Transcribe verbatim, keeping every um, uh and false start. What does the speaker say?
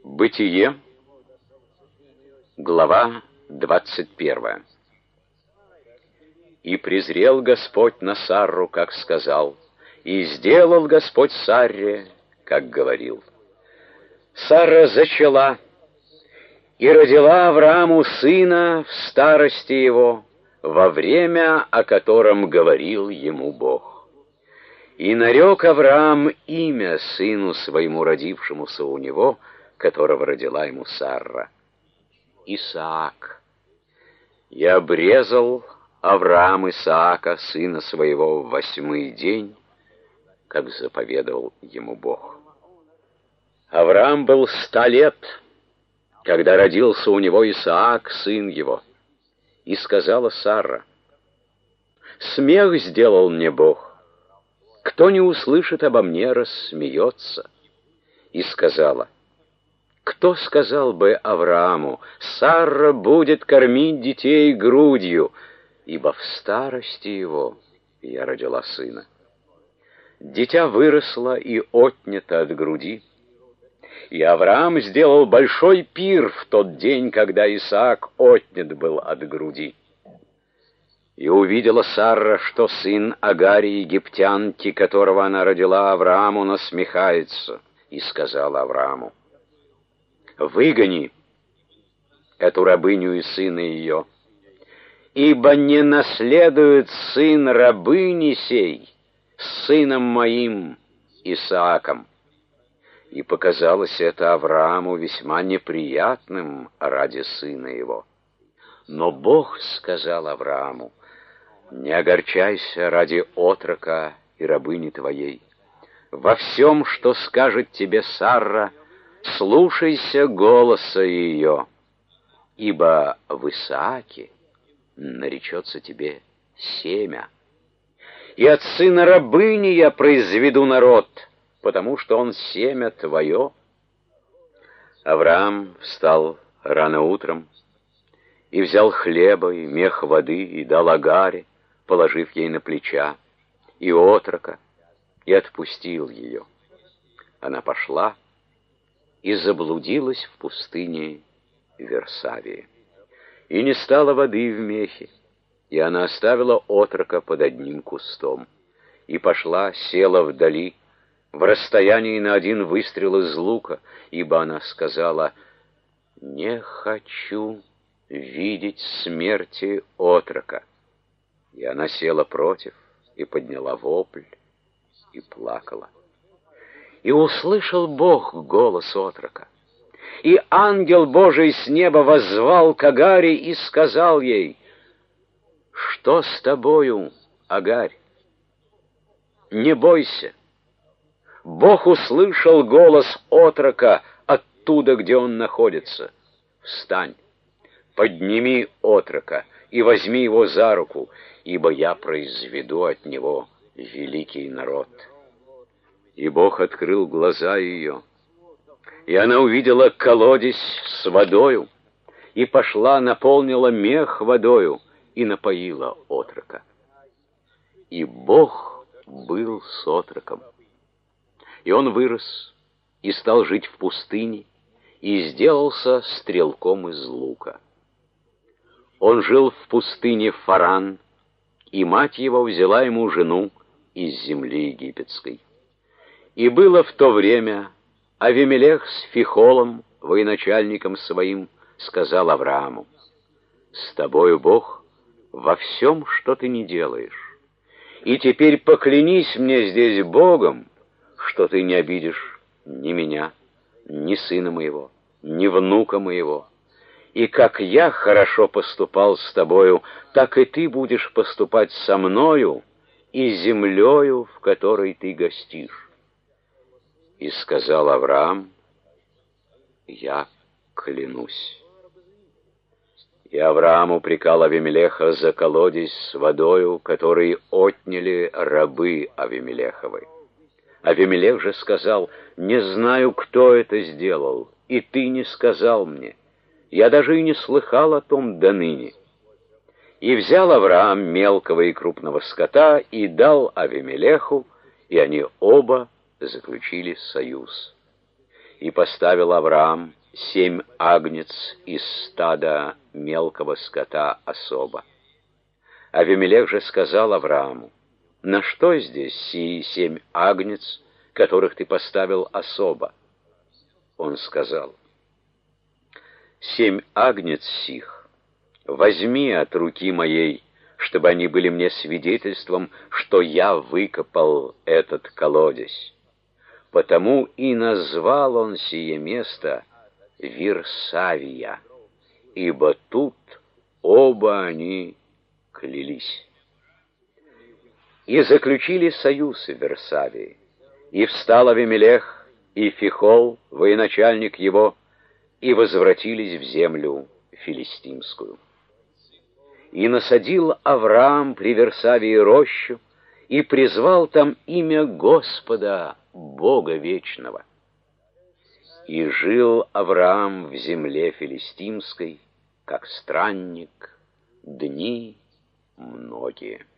Бытие, глава двадцать первая. «И презрел Господь на Сарру, как сказал, и сделал Господь Сарре, как говорил. Сарра зачала и родила Аврааму сына в старости его, во время, о котором говорил ему Бог. И нарек Авраам имя сыну своему, родившемуся у него, которого родила ему Сарра, Исаак. И обрезал Авраам Исаака, сына своего, в восьмой день, как заповедовал ему Бог. Авраам был ста лет, когда родился у него Исаак, сын его. И сказала Сарра: «Смех сделал мне Бог, кто не услышит обо мне, рассмеется». И сказала: «Кто сказал бы Аврааму: Сарра будет кормить детей грудью, ибо в старости его я родила сына». Дитя выросло и отнято от груди, и Авраам сделал большой пир в тот день, когда Исаак отнят был от груди. И увидела Сарра, что сын Агари египтянки, которого она родила Аврааму, насмехается, и сказала Аврааму: «Выгони эту рабыню и сына ее, ибо не наследует сын рабыни сей с сыном моим Исааком». И показалось это Аврааму весьма неприятным ради сына его. Но Бог сказал Аврааму: «Не огорчайся ради отрока и рабыни твоей. Во всем, что скажет тебе Сарра, слушайся голоса ее, ибо в Исааке наречется тебе семя. И от сына рабыни я произведу народ, потому что он семя твое». Авраам встал рано утром и взял хлеба и мех воды и дал Агаре, положив ей на плеча, и отрока, и отпустил ее. Она пошла и заблудилась в пустыне Версавии. И не стало воды в мехе, и она оставила отрока под одним кустом, и пошла, села вдали, в расстоянии на один выстрел из лука, ибо она сказала: «Не хочу видеть смерти отрока». И она села против, и подняла вопль, и плакала. И услышал Бог голос отрока. И ангел Божий с неба воззвал к Агаре и сказал ей: «Что с тобою, Агарь? Не бойся. Бог услышал голос отрока оттуда, где он находится. Встань, подними отрока и возьми его за руку, ибо я произведу от него великий народ». И Бог открыл глаза ее, и она увидела колодец с водою, и пошла, наполнила мех водою и напоила отрока. И Бог был с отроком. И он вырос и стал жить в пустыне, и сделался стрелком из лука. Он жил в пустыне Фаран, и мать его взяла ему жену из земли египетской. И было в то время Авимелех с Фихолом, военачальником своим, сказал Аврааму: «С тобою Бог во всем, что ты не делаешь. И теперь поклянись мне здесь Богом, что ты не обидишь ни меня, ни сына моего, ни внука моего. И как я хорошо поступал с тобою, так и ты будешь поступать со мною и землею, в которой ты гостишь». И сказал Авраам: «Я клянусь». И Авраам упрекал Авимелеха за колодец с водою, который отняли рабы Авимелеховы. Авимелех же сказал: «Не знаю, кто это сделал, и ты не сказал мне. Я даже и не слыхал о том доныне». И взял Авраам мелкого и крупного скота и дал Авимелеху, и они оба заключили союз. И поставил Авраам семь агнец из стада мелкого скота особо. Авимелех же сказал Аврааму: на что здесь сии семь агнец, которых ты поставил особо? Он сказал: семь агнец сих возьми от руки моей, чтобы они были мне свидетельством, что я выкопал этот колодезь. Потому и назвал он сие место Вирсавия, ибо тут оба они клялись. И заключили союз в Вирсавии, и встал Авимелех и Фихол, военачальник его, и возвратились в землю филистимскую. И насадил Авраам при Вирсавии рощу, и призвал там имя Господа, Бога вечного. И жил Авраам в земле филистимской, как странник, дни многие.